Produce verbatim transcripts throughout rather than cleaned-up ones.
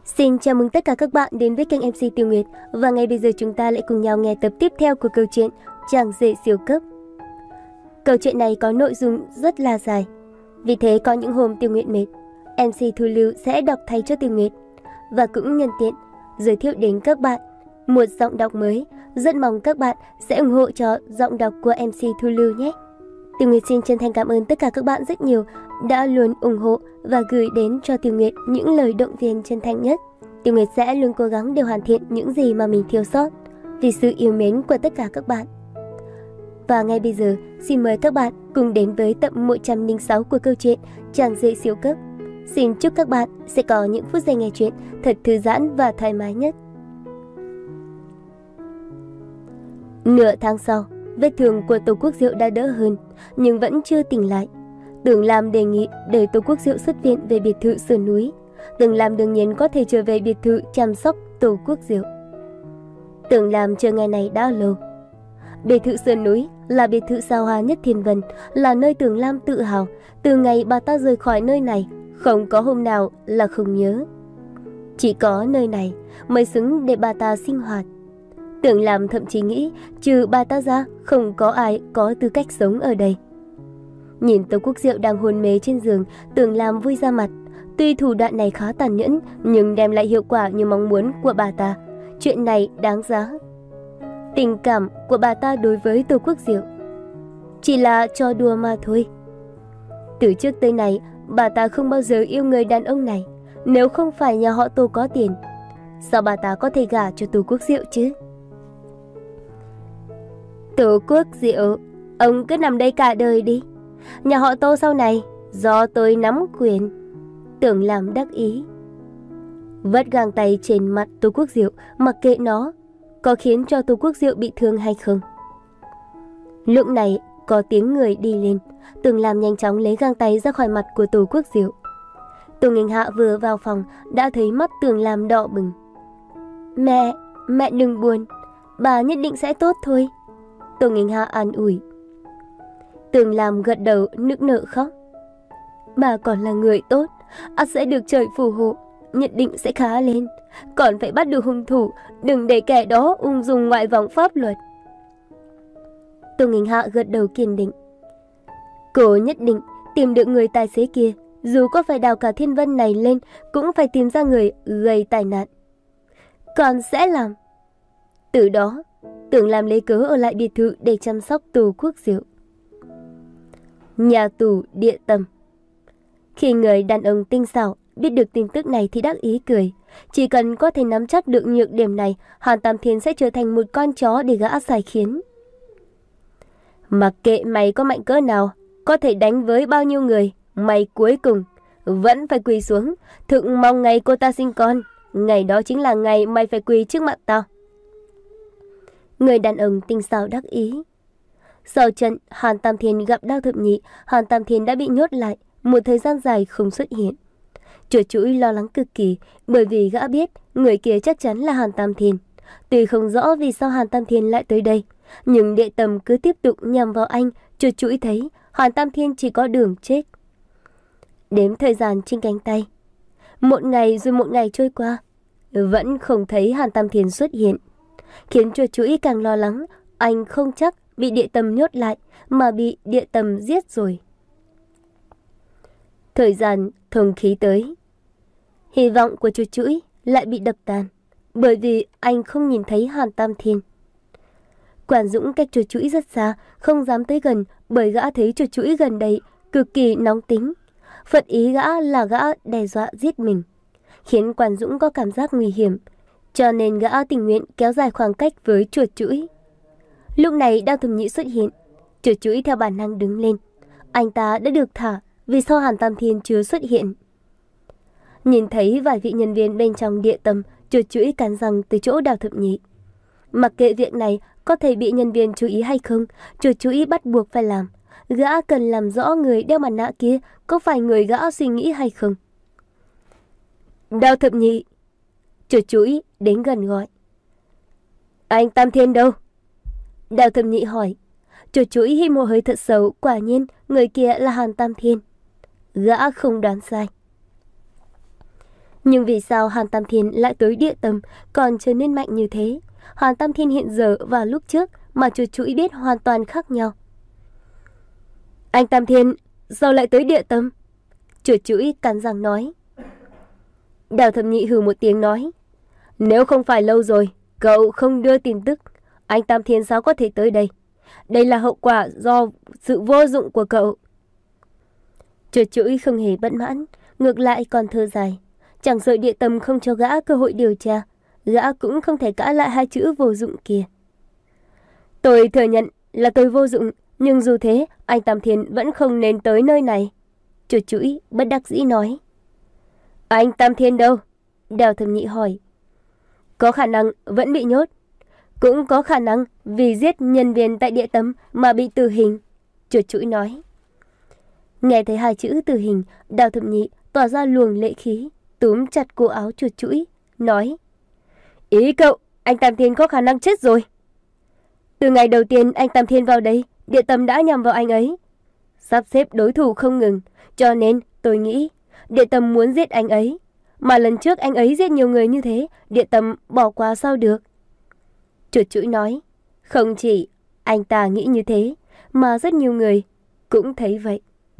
Xin chào mừng tất cả các bạn đến với kênh em xê Tiêu Nguyệt. Và ngay bây giờ chúng ta lại cùng nhau nghe tập tiếp theo của câu chuyện Chàng rể siêu cấp. Câu chuyện này có nội dung rất là dài, vì thế có những hôm Tiêu Nguyệt mệt, em xê Thu Lưu sẽ đọc thay cho Tiêu Nguyệt. Và cũng nhân tiện giới thiệu đến các bạn một giọng đọc mới. Rất mong các bạn sẽ ủng hộ cho giọng đọc của em xê Thu Lưu nhé. Tiêu Nguyệt xin chân thành cảm ơn tất cả các bạn rất nhiều đã luôn ủng hộ và gửi đến cho Tiêu Nguyệt những lời động viên chân thành nhất. Tiêu Nguyệt sẽ luôn cố gắng để hoàn thiện những gì mà mình thiếu sót vì sự yêu mến của tất cả các bạn. Và ngay bây giờ, xin mời các bạn cùng đến với tập một trăm lẻ sáu của câu chuyện Chàng rể siêu cấp. Xin chúc các bạn sẽ có những phút giây nghe chuyện thật thư giãn và thoải mái nhất. Nửa tháng sau, vết thương của Tô Quốc Diệu đã đỡ hơn, nhưng vẫn chưa tỉnh lại. Tưởng Lam đề nghị để Tô Quốc Diệu xuất viện về biệt thự sườn núi. Tưởng Lam đương nhiên có thể trở về biệt thự chăm sóc Tô Quốc Diệu. Tưởng Lam chờ ngày này đã lâu. Biệt thự sườn núi là biệt thự xa hoa nhất Thiên Vân, là nơi Tưởng Lam tự hào. Từ ngày bà ta rời khỏi nơi này, không có hôm nào là không nhớ. Chỉ có nơi này mới xứng để bà ta sinh hoạt. Tưởng Lam thậm chí nghĩ trừ bà ta ra không có ai có tư cách sống ở đây. Nhìn Tô Quốc Diệu đang hôn mê trên giường, Tưởng Lam vui ra mặt. Tuy thủ đoạn này khá tàn nhẫn nhưng đem lại hiệu quả như mong muốn của bà ta. Chuyện này đáng giá. Tình cảm của bà ta đối với Tô Quốc Diệu chỉ là trò đùa mà thôi. Từ trước tới nay bà ta không bao giờ yêu người đàn ông này. Nếu không phải nhà họ Tô có tiền, sao bà ta có thể gả cho Tô Quốc Diệu chứ? Tô Quốc Diệu, ông cứ nằm đây cả đời đi. Nhà họ Tô sau này do tôi nắm quyền. Tưởng Lam đắc ý. Vất găng tay trên mặt Tô Quốc Diệu, mặc kệ nó có khiến cho Tô Quốc Diệu bị thương hay không. Lúc này có tiếng người đi lên. Tưởng Lam nhanh chóng lấy găng tay ra khỏi mặt của Tô Quốc Diệu. Tô Nghênh Hạ vừa vào phòng đã thấy mắt Tưởng Lam đỏ bừng. Mẹ, mẹ đừng buồn, bà nhất định sẽ tốt thôi. Tô Nghênh Hạ an ủi. Tưởng Lam gật đầu nức nở khóc. Bà còn là người tốt, ắt sẽ được trời phù hộ, nhất định sẽ khá lên. Còn phải bắt được hung thủ, đừng để kẻ đó ung dung ngoại vòng pháp luật. Tô Nghênh Hạ gật đầu kiên định. Cô nhất định tìm được người tài xế kia, dù có phải đào cả Thiên Vân này lên cũng phải tìm ra người gây tai nạn. Con sẽ làm. Từ đó, Tưởng Lam lấy cớ ở lại biệt thự để chăm sóc Tô Quốc Diệu. Nhà tù địa tâm. Khi người đàn ông tinh xảo biết được tin tức này thì đắc ý cười. Chỉ cần có thể nắm chắc được nhược điểm này, Hàn Tam Thiên sẽ trở thành một con chó để gã sai khiến. Mặc kệ mày có mạnh cỡ nào, có thể đánh với bao nhiêu người, mày cuối cùng vẫn phải quỳ xuống, thực mong ngày cô ta sinh con. Ngày đó chính là ngày mày phải quỳ trước mặt tao. Người đàn ông tinh xảo đắc ý. Sau trận Hàn Tam Thiên gặp Đao Thập Nhị, Hàn Tam Thiên đã bị nhốt lại một thời gian dài không xuất hiện. Chuột Chuỗi lo lắng cực kỳ, bởi vì gã biết người kia chắc chắn là Hàn Tam Thiên. Tuy không rõ vì sao Hàn Tam Thiên lại tới đây, nhưng Địa Tâm cứ tiếp tục nhằm vào anh. Chuột Chuỗi thấy Hàn Tam Thiên chỉ có đường chết. Đếm thời gian trên cánh tay, một ngày rồi một ngày trôi qua, vẫn không thấy Hàn Tam Thiên xuất hiện, khiến Chuột Chuỗi càng lo lắng. Anh không chắc bị Địa Tâm nhốt lại mà bị Địa Tâm giết rồi. Thời gian thông khí tới, hy vọng của Chuột Chuỗi lại bị đập tan, bởi vì anh không nhìn thấy Hàn Tam Thiên. Quản Dũng cách Chuột Chuỗi rất xa, không dám tới gần, bởi gã thấy Chuột Chuỗi gần đây cực kỳ nóng tính. Phật ý gã là gã đe dọa giết mình, khiến Quản Dũng có cảm giác nguy hiểm, cho nên gã tình nguyện kéo dài khoảng cách với Chuột Chuỗi. Lúc này Đao Thập Nhị xuất hiện. Chuột Chuỗi theo bản năng đứng lên. Anh ta đã được thả, vì sao Hàn Tam Thiên chưa xuất hiện? Nhìn thấy vài vị nhân viên bên trong Địa Tâm, Chuột Chuỗi cắn răng từ chỗ Đao Thập Nhị. Mặc kệ việc này có thể bị nhân viên chú ý hay không, Chuột Chuỗi bắt buộc phải làm. Gã cần làm rõ người đeo mặt nạ kia có phải người gã suy nghĩ hay không. Đao Thập Nhị. Chuột Chuỗi đến gần gọi. Anh Tam Thiên đâu? Đao Thập Nhị hỏi. Chuột Chuỗi hít một hơi thật sâu, quả nhiên người kia là Hàn Tam Thiên. Gã không đoán sai. Nhưng vì sao Hàn Tam Thiên lại tới địa tâm còn trở nên mạnh như thế? Hàn Tam Thiên hiện giờ và lúc trước mà chuột chuỗi biết hoàn toàn khác nhau. Anh Tam Thiên, sao lại tới địa tâm? Chuột chuỗi cắn răng nói. Đào Thập Nhị hừ một tiếng nói. Nếu không phải lâu rồi, cậu không đưa tin tức, anh Tam Thiên sao có thể tới đây? Đây là hậu quả do sự vô dụng của cậu. Chuột chuỗi không hề bất mãn, ngược lại còn thở dài. Chẳng sợ địa tâm không cho gã cơ hội điều tra, gã cũng không thể cãi lại hai chữ vô dụng kia. Tôi thừa nhận là tôi vô dụng, nhưng dù thế, anh Tam Thiên vẫn không nên tới nơi này. Chuột chuỗi bất đắc dĩ nói. Anh Tam Thiên đâu? Đào Thập Nhị hỏi. Có khả năng vẫn bị nhốt, cũng có khả năng vì giết nhân viên tại địa tâm mà bị tử hình. Chuột chuỗi nói. Nghe thấy hai chữ tử hình, Đào Thập Nhị tỏa ra luồng lệ khí, túm chặt cổ áo chuột chuỗi, nói. Ý cậu, anh Tam Thiên có khả năng chết rồi. Từ ngày đầu tiên anh Tam Thiên vào đây, địa tâm đã nhằm vào anh ấy, sắp xếp đối thủ không ngừng, cho nên tôi nghĩ địa tâm muốn giết anh ấy. Mà lần trước anh ấy giết nhiều người như thế, địa tâm bỏ qua sao được? Chuột chuỗi nói. Không chỉ anh ta nghĩ như thế, mà rất nhiều người cũng thấy vậy.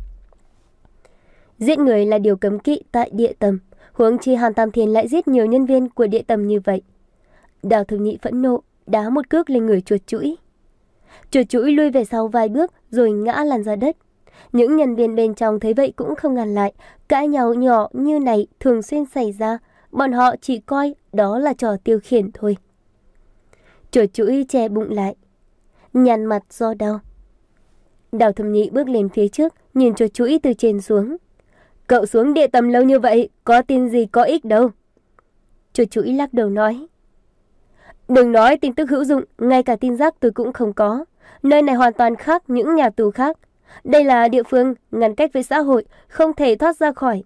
Giết người là điều cấm kỵ tại địa tâm, huống chi Hàn Tam Thiên lại giết nhiều nhân viên của địa tâm như vậy. Đào Thập Nhị phẫn nộ, đá một cước lên người chuột chuỗi. Chuột chuỗi lui về sau vài bước rồi ngã lăn ra đất. Những nhân viên bên trong thấy vậy cũng không ngăn lại. Cãi nhau nhỏ như này thường xuyên xảy ra, bọn họ chỉ coi đó là trò tiêu khiển thôi. Chuột chuỗi che bụng lại, nhăn mặt do đau. Đào Thập Nhị bước lên phía trước, nhìn chuột chuỗi từ trên xuống. Cậu xuống địa tâm lâu như vậy, có tin gì có ích đâu. Chuột chuỗi lắc đầu nói. Đừng nói tin tức hữu dụng, ngay cả tin rác tôi cũng không có. Nơi này hoàn toàn khác những nhà tù khác. Đây là địa phương ngăn cách với xã hội, không thể thoát ra khỏi.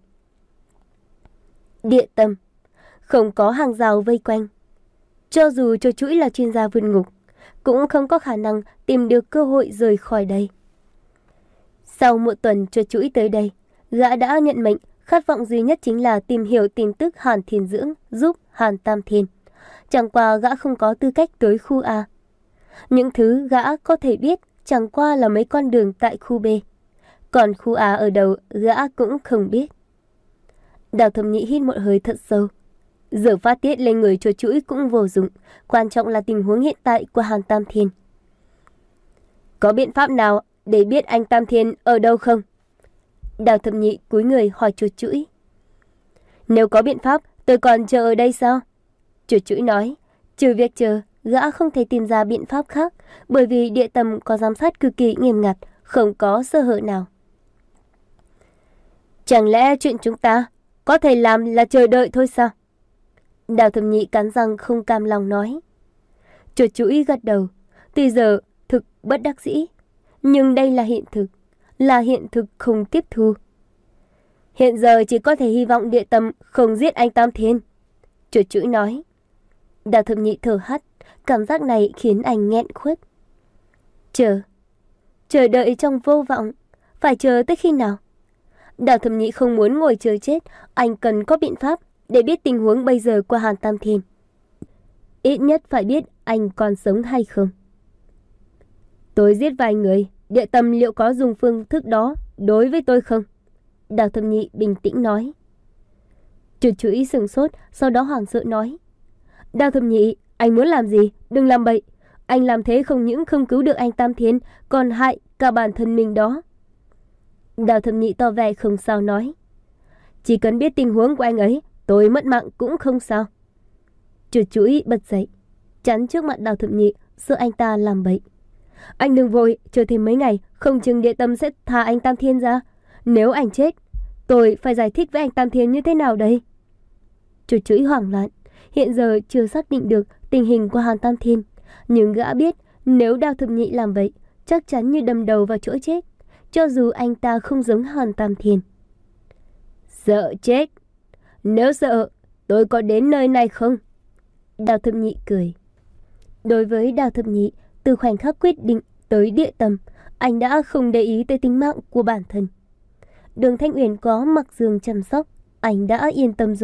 Địa tâm, không có hàng rào vây quanh. Cho dù chuột chuỗi là chuyên gia vượt ngục, cũng không có khả năng tìm được cơ hội rời khỏi đây. Sau một tuần chuột chuỗi tới đây, gã đã nhận mệnh, khát vọng duy nhất chính là tìm hiểu tin tức Hàn Thiên Dưỡng giúp Hàn Tam Thiên. Chẳng qua gã không có tư cách tới khu A. Những thứ gã có thể biết chẳng qua là mấy con đường tại khu B. Còn khu A ở đâu gã cũng không biết. Đào Thập Nhị hít một hơi thật sâu. Giờ phát tiết lên người chuột chuỗi cũng vô dụng. Quan trọng là tình huống hiện tại của Hàn Tam Thiên. Có biện pháp nào để biết anh Tam Thiên ở đâu không? Đào Thập Nhị cúi người hỏi chuột chuỗi. Nếu có biện pháp, tôi còn chờ ở đây sao? Chuột chuỗi nói. Trừ việc chờ, gã không thể tìm ra biện pháp khác, bởi vì địa tâm có giám sát cực kỳ nghiêm ngặt, không có sơ hở nào. Chẳng lẽ chuyện chúng ta có thể làm là chờ đợi thôi sao? Đào Thập Nhị cắn răng không cam lòng nói. Chuột chuỗi gật đầu. Tuy giờ thực bất đắc dĩ, nhưng đây là hiện thực, là hiện thực không tiếp thu. Hiện giờ chỉ có thể hy vọng địa tâm không giết anh Tam Thiên. Chuột chuỗi nói. Đào Thập Nhị thở hắt, cảm giác này khiến anh nghẹn khuất. Chờ, chờ đợi trong vô vọng, phải chờ tới khi nào? Đào Thập Nhị không muốn ngồi chờ chết, anh cần có biện pháp để biết tình huống bây giờ của Hàn Tam Thiên. Ít nhất phải biết anh còn sống hay không. Tôi giết vài người, địa tâm liệu có dùng phương thức đó đối với tôi không? Đào Thập Nhị bình tĩnh nói. Chuột chuỗi sửng sốt, sau đó hoảng sợ nói. Đào Thập Nhị, anh muốn làm gì? Đừng làm bậy. Anh làm thế không những không cứu được anh Tam Thiên, còn hại cả bản thân mình đó. Đào Thập Nhị tỏ vẻ không sao nói. Chỉ cần biết tình huống của anh ấy, tôi mất mạng cũng không sao. Chuột chuỗi bật dậy, chắn trước mặt Đào Thập Nhị, sợ anh ta làm bậy. Anh đừng vội, chờ thêm mấy ngày, không chừng địa tâm sẽ thả anh Tam Thiên ra. Nếu anh chết, tôi phải giải thích với anh Tam Thiên như thế nào đây? Chuột chuỗi hoảng loạn. Hiện giờ chưa xác định được tình hình của Hàn Tam Thiên, nhưng gã biết nếu Đào Thập Nhị làm vậy, chắc chắn như đâm đầu vào chỗ chết, cho dù anh ta không giống Hàn Tam Thiên. Sợ chết? Nếu sợ, tôi có đến nơi này không? Đào Thập Nhị cười. Đối với Đào Thập Nhị, từ khoảnh khắc quyết định tới địa tâm, anh đã không để ý tới tính mạng của bản thân. Đường Thanh Uyển có mặc giường chăm sóc, anh đã yên tâm rồi.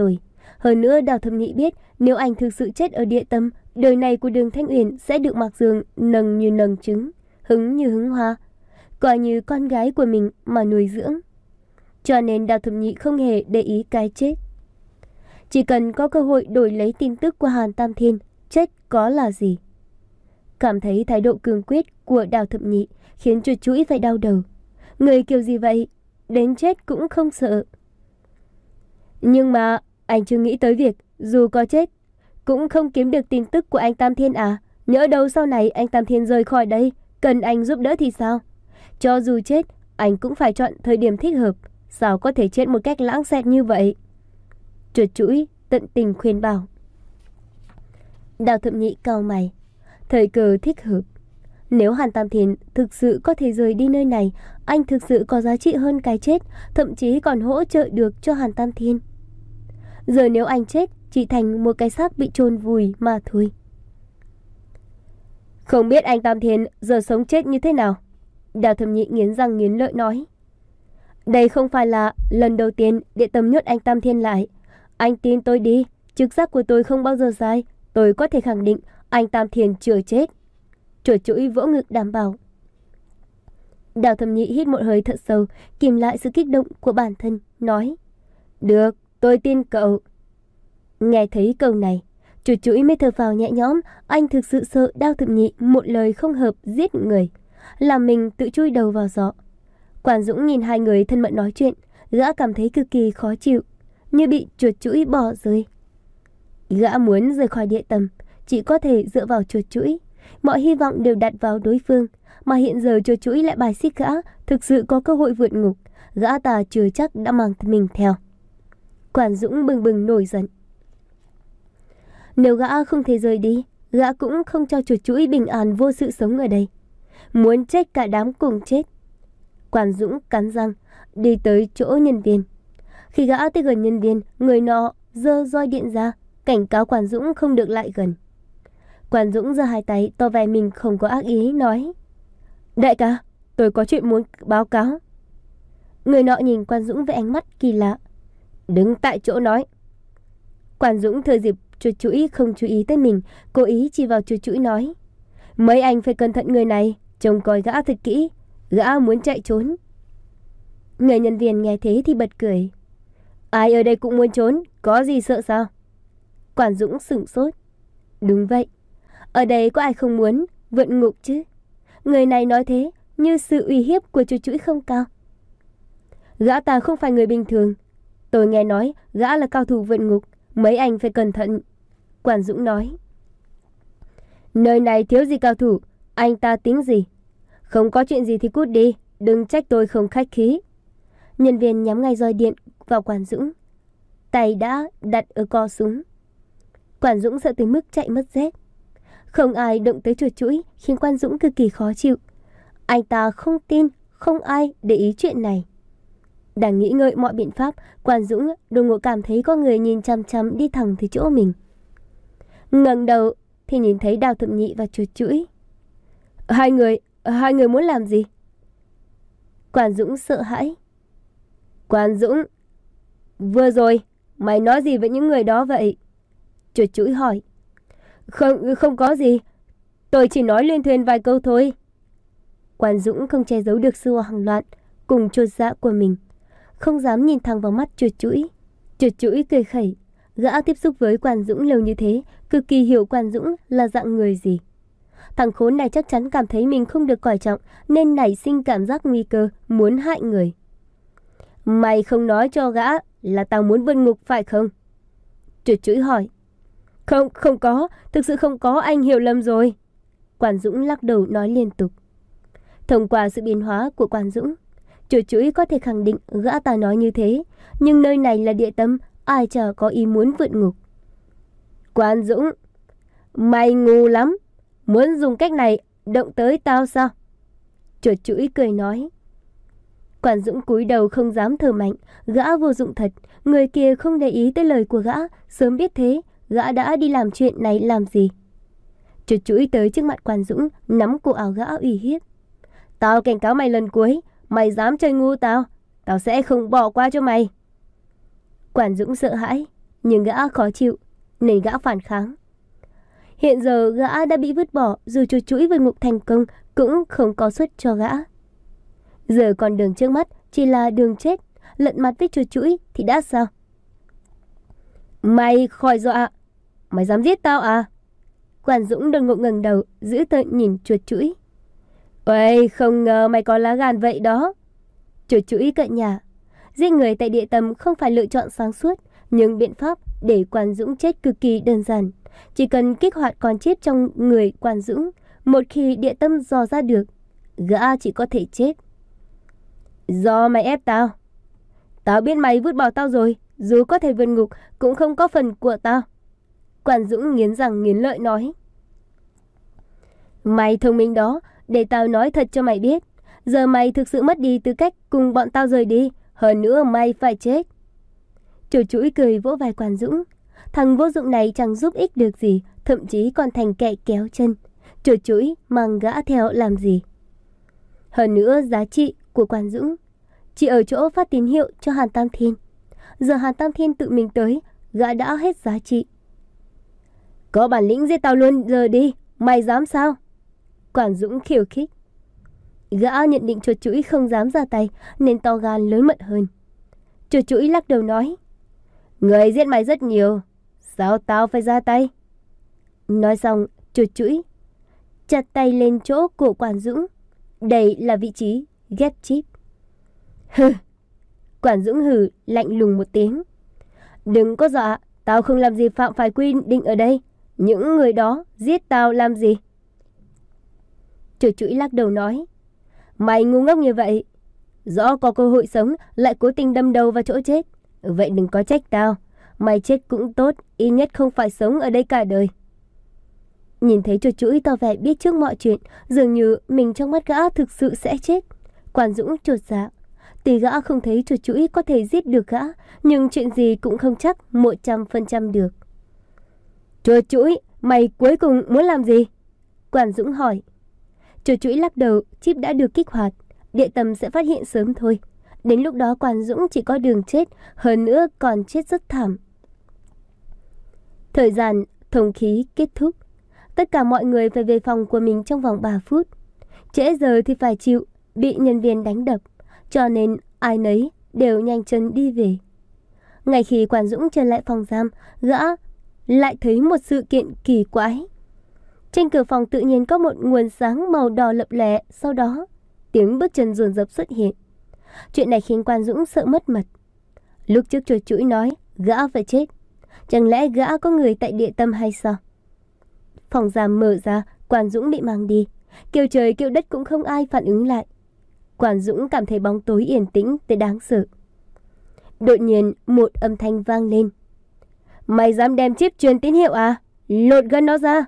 Hơn nữa Đào Thập Nhị biết nếu anh thực sự chết ở địa tâm, đời này của Đường Thanh Uyển sẽ được Mạc Dương nâng như nâng trứng, hứng như hứng hoa, coi như con gái của mình mà nuôi dưỡng. Cho nên Đào Thập Nhị không hề để ý cái chết. Chỉ cần có cơ hội đổi lấy tin tức của Hàn Tam Thiên, chết có là gì. Cảm thấy thái độ cương quyết của Đào Thập Nhị khiến chuột chuỗi phải đau đầu. Người kiểu gì vậy, đến chết cũng không sợ. Nhưng mà anh chưa nghĩ tới việc dù có chết cũng không kiếm được tin tức của anh Tam Thiên à? Nhỡ đâu sau này anh Tam Thiên rời khỏi đây, cần anh giúp đỡ thì sao? Cho dù chết, anh cũng phải chọn thời điểm thích hợp. Sao có thể chết một cách lãng xẹt như vậy? Chuột chuỗi tận tình khuyên bảo. Đào Thập Nhị cau mày. Thời cơ thích hợp. Nếu Hàn Tam Thiên thực sự có thể rời đi nơi này, anh thực sự có giá trị hơn cái chết, thậm chí còn hỗ trợ được cho Hàn Tam Thiên. Giờ nếu anh chết, chỉ thành một cái xác bị chôn vùi mà thôi. Không biết anh Tam Thiên giờ sống chết như thế nào? Đào Thập Nhị nghiến răng nghiến lợi nói. Đây không phải là lần đầu tiên địa tâm nhốt anh Tam Thiên lại. Anh tin tôi đi, trực giác của tôi không bao giờ sai. Tôi có thể khẳng định anh Tam Thiên chưa chết. Chuột chuỗi vỗ ngực đảm bảo. Đào Thập Nhị hít một hơi thật sâu, kìm lại sự kích động của bản thân, nói. Được, tôi tin cậu. Nghe thấy câu này, chuột chuỗi mới thở phào nhẹ nhõm. Anh thực sự sợ Đào Thập Nhị một lời không hợp giết người, làm mình tự chui đầu vào giọ. Quản Dũng nhìn hai người thân mật nói chuyện, gã cảm thấy cực kỳ khó chịu, như bị chuột chuỗi bỏ rơi. Gã muốn rời khỏi địa tâm, chỉ có thể dựa vào chuột chuỗi. Mọi hy vọng đều đặt vào đối phương, mà hiện giờ chuột chuỗi lại bài xích gã, thực sự có cơ hội vượt ngục, gã ta chưa chắc đã mang mình theo. Quản Dũng bừng bừng nổi giận. Nếu gã không thể rời đi, gã cũng không cho chuột chuỗi bình an vô sự sống ở đây. Muốn chết cả đám cùng chết. Quản Dũng cắn răng, đi tới chỗ nhân viên. Khi gã tới gần nhân viên, người nọ giơ roi điện ra, cảnh cáo Quản Dũng không được lại gần. Quản Dũng giơ hai tay, tỏ vẻ mình không có ác ý, nói. Đại ca, tôi có chuyện muốn báo cáo. Người nọ nhìn Quản Dũng với ánh mắt kỳ lạ. Đứng tại chỗ nói. Quản Dũng thừa dịp chuột chuỗi không chú ý tới mình, cố ý chỉ vào chuột chuỗi nói. Mấy anh phải cẩn thận người này, trông coi gã thật kỹ, gã muốn chạy trốn. Người nhân viên nghe thế thì bật cười. Ai ở đây cũng muốn trốn, có gì sợ sao? Quản Dũng sửng sốt. Đúng vậy, ở đây có ai không muốn vượt ngục chứ? Người này nói thế như sự uy hiếp của chuột chuỗi không cao. Gã ta không phải người bình thường. Tôi nghe nói gã là cao thủ vượt ngục, mấy anh phải cẩn thận. Quản Dũng nói. Nơi này thiếu gì cao thủ, anh ta tính gì? Không có chuyện gì thì cút đi, đừng trách tôi không khách khí. Nhân viên nhắm ngay roi điện vào Quản Dũng, tay đã đặt ở co súng. Quản Dũng sợ tới mức chạy mất dép. Không ai động tới chuột chuỗi khiến Quản Dũng cực kỳ khó chịu. Anh ta không tin, không ai để ý chuyện này. Đang nghĩ ngợi mọi biện pháp, Quản Dũng đột ngột cảm thấy có người nhìn chăm chăm đi thẳng tới chỗ mình. Ngẩng đầu thì nhìn thấy Đào Thập Nhị và chuột chuỗi. Hai người, hai người muốn làm gì? Quản Dũng sợ hãi. Quản Dũng, vừa rồi mày nói gì với những người đó vậy? Chuột chuỗi hỏi. Không, không có gì, tôi chỉ nói liên thuyên vài câu thôi. Quản Dũng không che giấu được sự hoảng loạn cùng chột dạ của mình, không dám nhìn thẳng vào mắt chuột chuỗi. Chuột chuỗi cười khẩy. Gã tiếp xúc với Quản Dũng lâu như thế, cực kỳ hiểu Quản Dũng là dạng người gì. Thằng khốn này chắc chắn cảm thấy mình không được coi trọng, nên nảy sinh cảm giác nguy cơ, muốn hại người. Mày không nói cho gã là tao muốn vượt ngục phải không? Chuột chuỗi hỏi. Không, không có, thực sự không có, anh hiểu lầm rồi. Quản Dũng lắc đầu nói liên tục. Thông qua sự biến hóa của Quản Dũng, chuột chuỗi có thể khẳng định gã ta nói như thế, nhưng nơi này là địa tâm, ai chả có ý muốn vượt ngục. Quản Dũng, mày ngu lắm, muốn dùng cách này động tới tao sao? Chuột chuỗi cười nói. Quản Dũng cúi đầu không dám thở mạnh, gã vô dụng thật, người kia không để ý tới lời của gã, sớm biết thế, gã đã đi làm chuyện này làm gì. Chuột chuỗi tới trước mặt Quản Dũng, nắm cổ áo gã uy hiếp. Tao cảnh cáo mày lần cuối, mày dám chơi ngu tao, tao sẽ không bỏ qua cho mày. Quản Dũng sợ hãi, nhưng gã khó chịu nên gã phản kháng. Hiện giờ gã đã bị vứt bỏ, dù chuột chũi vượt ngục thành công cũng không có suất cho gã. Giờ còn đường trước mắt chỉ là đường chết, lận mặt với chuột chũi thì đã sao? Mày khỏi dọa, mày dám giết tao à? Quản Dũng đột ngột ngẩng đầu, giữ tợn nhìn chuột chũi. Ôi, không ngờ mày có lá gan vậy đó. Chuột chũi cợt nhả. Giết người tại địa tâm không phải lựa chọn sáng suốt, nhưng biện pháp để Quản Dũng chết cực kỳ đơn giản. Chỉ cần kích hoạt con chip trong người Quản Dũng, một khi địa tâm dò ra được, gã chỉ có thể chết. Do mày ép tao. Tao biết mày vứt bỏ tao rồi, dù có thể vượt ngục cũng không có phần của tao. Quản Dũng nghiến răng nghiến lợi nói. Mày thông minh đó, để tao nói thật cho mày biết. Giờ mày thực sự mất đi tư cách cùng bọn tao rời đi, hơn nữa mày phải chết. Chuột chũi cười vỗ vai Quản Dũng. Thằng vô dụng này chẳng giúp ích được gì, thậm chí còn thành kẻ kéo chân. Chuột chũi mang gã theo làm gì? Hơn nữa giá trị của Quản Dũng chỉ ở chỗ phát tín hiệu cho Hàn Tam Thiên. Giờ Hàn Tam Thiên tự mình tới, gã đã hết giá trị. Có bản lĩnh giết tao luôn giờ đi, mày dám sao? Quản Dũng khiêu khích. Gã nhận định chuột chũi không dám ra tay nên to gan lớn mật hơn. Chuột chũi lắc đầu nói. Người giết mày rất nhiều, sao tao phải ra tay? Nói xong, chuột chũi chặt tay lên chỗ của Quản Dũng. Đây là vị trí ghép chip. Hừ. Quản Dũng hừ lạnh lùng một tiếng. Đừng có dọa, tao không làm gì phạm phải quy định ở đây. Những người đó giết tao làm gì? Chuột chũi lắc đầu nói. Mày ngu ngốc như vậy, rõ có cơ hội sống lại cố tình đâm đầu vào chỗ chết. Vậy đừng có trách tao. Mày chết cũng tốt, ít nhất không phải sống ở đây cả đời. Nhìn thấy chuột chũi tỏ vẻ biết trước mọi chuyện, dường như mình trong mắt gã thực sự sẽ chết. Quản Dũng chột dạ. Tuy gã không thấy chuột chũi có thể giết được gã, nhưng chuyện gì cũng không chắc một trăm phần trăm được. Chuột chũi, mày cuối cùng muốn làm gì? Quản Dũng hỏi. Chuột chũi lắc đầu, chip đã được kích hoạt, địa tâm sẽ phát hiện sớm thôi. Đến lúc đó Quản Dũng chỉ có đường chết, hơn nữa còn chết rất thảm. Thời gian thông khí kết thúc. Tất cả mọi người phải về phòng của mình trong vòng ba phút. Trễ giờ thì phải chịu bị nhân viên đánh đập, cho nên ai nấy đều nhanh chân đi về. Ngay khi Quản Dũng trở lại phòng giam, gã lại thấy một sự kiện kỳ quái. Trên cửa phòng tự nhiên có một nguồn sáng màu đỏ lập lè, sau đó tiếng bước chân dồn dập xuất hiện. Chuyện này khiến Quản Dũng sợ mất mật. Lúc trước chuột chũi nói gã phải chết, chẳng lẽ gã có người tại địa tâm hay sao? Phòng giam mở ra, Quản Dũng bị mang đi. Kêu trời kêu đất cũng không ai phản ứng lại. Quản Dũng cảm thấy bóng tối yên tĩnh tới đáng sợ. Đột nhiên một âm thanh vang lên. Mày dám đem chip truyền tín hiệu à? Lột gân nó ra.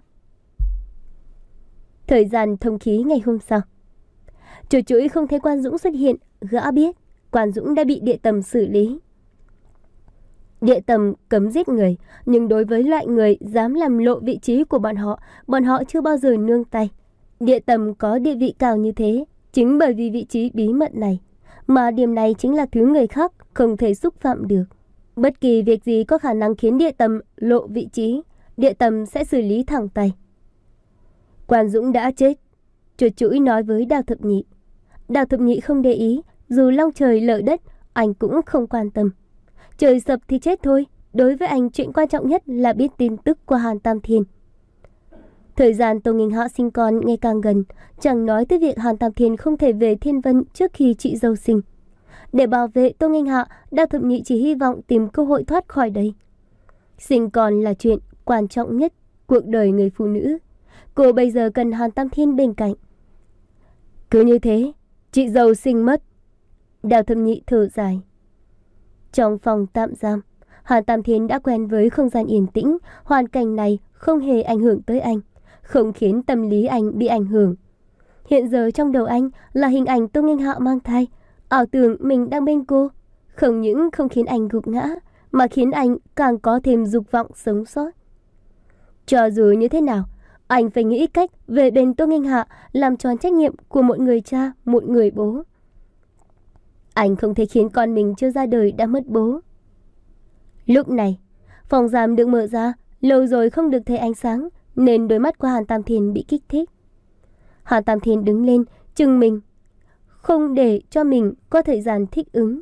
Thời gian thông khí ngày hôm sau, chuột chũi không thấy Quản Dũng xuất hiện. Gã biết Quản Dũng đã bị địa tâm xử lý. Địa tâm cấm giết người, nhưng đối với loại người dám làm lộ vị trí của bọn họ, bọn họ chưa bao giờ nương tay. Địa tâm có địa vị cao như thế chính bởi vì vị trí bí mật này, mà điểm này chính là thứ người khác không thể xúc phạm được. Bất kỳ việc gì có khả năng khiến địa tâm lộ vị trí, địa tâm sẽ xử lý thẳng tay. Quản Dũng đã chết, chuột chũi nói với Đào Thập Nhị. Đào Thập Nhị không để ý, dù long trời lở đất, anh cũng không quan tâm. Trời sập thì chết thôi, đối với anh chuyện quan trọng nhất là biết tin tức của Hàn Tam Thiên. Thời gian Tô Nghinh Hạ sinh con ngày càng gần, chẳng nói tới việc Hàn Tam Thiên không thể về Thiên Vân trước khi chị dâu sinh. Để bảo vệ Tô Nghinh Hạ, Đào Thập Nhị chỉ hy vọng tìm cơ hội thoát khỏi đây. Sinh con là chuyện quan trọng nhất cuộc đời người phụ nữ. Cô bây giờ cần Hàn Tam Thiên bên cạnh. Cứ như thế, chị dâu sinh mất. Đào Thập Nhị thở dài. Trong phòng tạm giam, Hàn Tam Thiên đã quen với không gian yên tĩnh. Hoàn cảnh này không hề ảnh hưởng tới anh, không khiến tâm lý anh bị ảnh hưởng. Hiện giờ trong đầu anh là hình ảnh Tô Nghinh Hạ mang thai, ảo tưởng mình đang bên cô. Không những không khiến anh gục ngã, mà khiến anh càng có thêm dục vọng sống sót. Cho dù như thế nào, anh phải nghĩ cách về bên Tô Nghinh Hạ, làm tròn trách nhiệm của một người cha, một người bố. Anh không thể khiến con mình chưa ra đời đã mất bố. Lúc này, Phòng giam được mở ra, lâu rồi không được thấy ánh sáng, nên đôi mắt của Hàn Tam Thiên bị kích thích. Hàn Tam Thiên đứng lên, chừng mình, không để cho mình có thời gian thích ứng.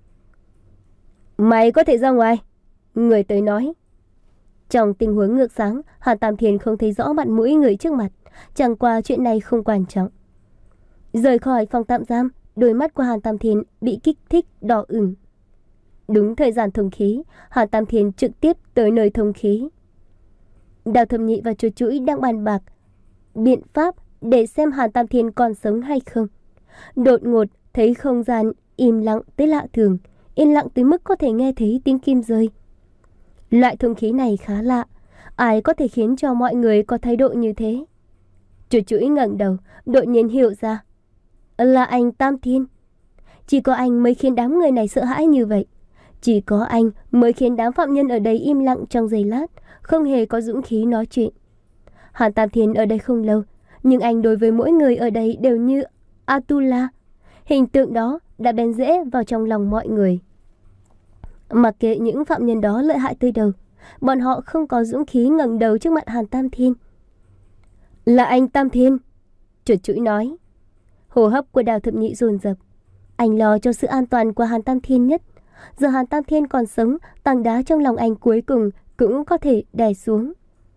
Mày có thể ra ngoài, người tới nói. Trong tình huống ngược sáng, Hàn Tam Thiên không thấy rõ mặt mũi người trước mặt, chẳng qua chuyện này không quan trọng. Rời khỏi phòng tạm giam, đôi mắt của Hàn Tam Thiên bị kích thích đỏ ửng. Đúng thời gian thông khí, Hàn Tam Thiên trực tiếp tới nơi thông khí. Đào Thẩm Nhị và Chuột Chuỗi đang bàn bạc biện pháp để xem Hàn Tam Thiên còn sống hay không. Đột ngột thấy không gian im lặng tới lạ thường, yên lặng tới mức có thể nghe thấy tiếng kim rơi. Loại thông khí này khá lạ, ai có thể khiến cho mọi người có thái độ như thế? Chuột Chuỗi ngẩng đầu, đột nhiên hiểu ra. Là anh Tam Thiên. Chỉ có anh mới khiến đám người này sợ hãi như vậy. Chỉ có anh mới khiến đám phạm nhân ở đây im lặng trong giây lát, không hề có dũng khí nói chuyện. Hàn Tam Thiên ở đây không lâu, nhưng anh đối với mỗi người ở đây đều như Atula. Hình tượng đó đã bén rễ vào trong lòng mọi người. Mặc kệ những phạm nhân đó lợi hại tới đâu, bọn họ không có dũng khí ngẩng đầu trước mặt Hàn Tam Thiên. Là anh Tam Thiên, Chuột Chuỗi nói. Hô hấp của Đào Thẩm Nhị dồn dập. Anh lo cho sự an toàn của Hàn Tam Thiên nhất. Giờ Hàn Tam Thiên còn sống, tảng đá trong lòng anh cuối cùng cũng có thể đè xuống.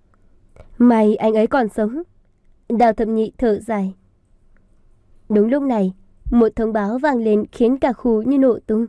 May anh ấy còn sống. Đào Thẩm Nhị thở dài. Đúng lúc này, một thông báo vang lên khiến cả khu như nổ tung.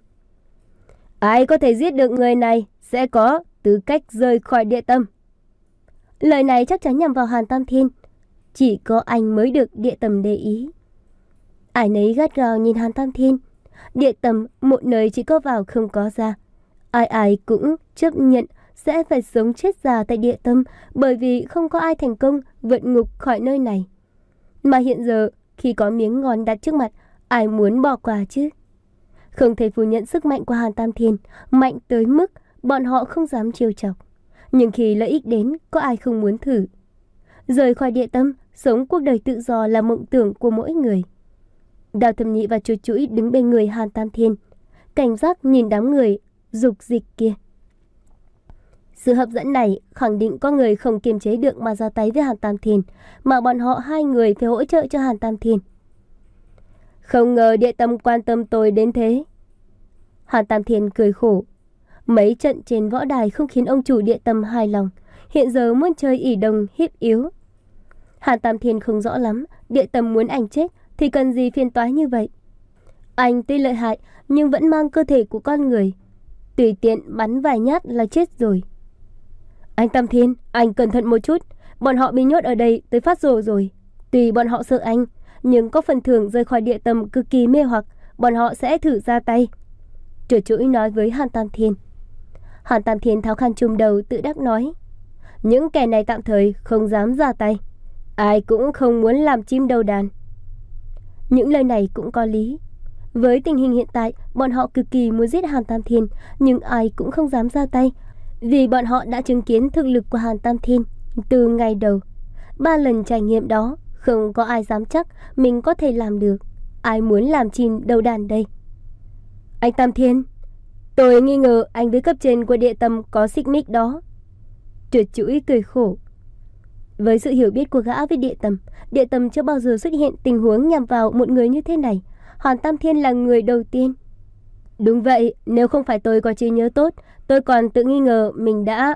Ai có thể giết được người này sẽ có tư cách rời khỏi địa tâm. Lời này chắc chắn nhằm vào Hàn Tam Thiên. Chỉ có anh mới được địa tâm để ý. Ai nấy gắt gao nhìn Hàn Tam Thiên. Địa tâm một nơi chỉ có vào không có ra. Ai ai cũng chấp nhận sẽ phải sống chết già tại địa tâm, bởi vì không có ai thành công vượt ngục khỏi nơi này. Mà hiện giờ khi có miếng ngon đặt trước mặt, ai muốn bỏ qua chứ? Không thể phủ nhận sức mạnh của Hàn Tam Thiên, mạnh tới mức bọn họ không dám trêu chọc. Nhưng khi lợi ích đến, có ai không muốn thử? Rời khỏi địa tâm, sống cuộc đời tự do là mộng tưởng của mỗi người. Đào Thẩm Nhị và Chuột Chuỗi đứng bên người Hàn Tam Thiên, cảnh giác nhìn đám người dục dịch kia. Sự hấp dẫn này khẳng định có người không kiềm chế được mà ra tay với Hàn Tam Thiên, mà bọn họ hai người phải hỗ trợ cho Hàn Tam Thiên. Không ngờ địa tâm quan tâm tôi đến thế. Hàn Tam Thiên cười khổ. Mấy trận trên võ đài không khiến ông chủ địa tâm hài lòng, hiện giờ muốn chơi ỷ đồng hiếp yếu. Hàn Tam Thiên không rõ lắm, địa tâm muốn anh chết thì cần gì phiền toái như vậy. Anh tuy lợi hại nhưng vẫn mang cơ thể của con người, tùy tiện bắn vài nhát là chết rồi. Anh Tam Thiên, anh cẩn thận một chút, bọn họ bị nhốt ở đây tới phát rồ rồi. Tuy bọn họ sợ anh, nhưng có phần thưởng rời khỏi địa tâm cực kỳ mê hoặc, bọn họ sẽ thử ra tay. Chuột Chuỗi nói với Hàn Tam Thiên. Hàn Tam Thiên tháo khăn trùm đầu tự đắc nói. Những kẻ này tạm thời không dám ra tay, ai cũng không muốn làm chim đầu đàn. Những lời này cũng có lý. Với tình hình hiện tại, bọn họ cực kỳ muốn giết Hàn Tam Thiên, nhưng ai cũng không dám ra tay, vì bọn họ đã chứng kiến thực lực của Hàn Tam Thiên từ ngày đầu. Ba lần trải nghiệm đó, không có ai dám chắc mình có thể làm được. Ai muốn làm chim đầu đàn đây? Anh Tam Thiên, tôi nghi ngờ anh với cấp trên của địa tâm có xích mích đó. Chuột Chuỗi cười khổ. Với sự hiểu biết của gã với địa tâm, địa tâm chưa bao giờ xuất hiện tình huống nhằm vào một người như thế này. Hàn Tam Thiên là người đầu tiên. Đúng vậy, nếu không phải tôi có trí nhớ tốt, tôi còn tự nghi ngờ mình đã...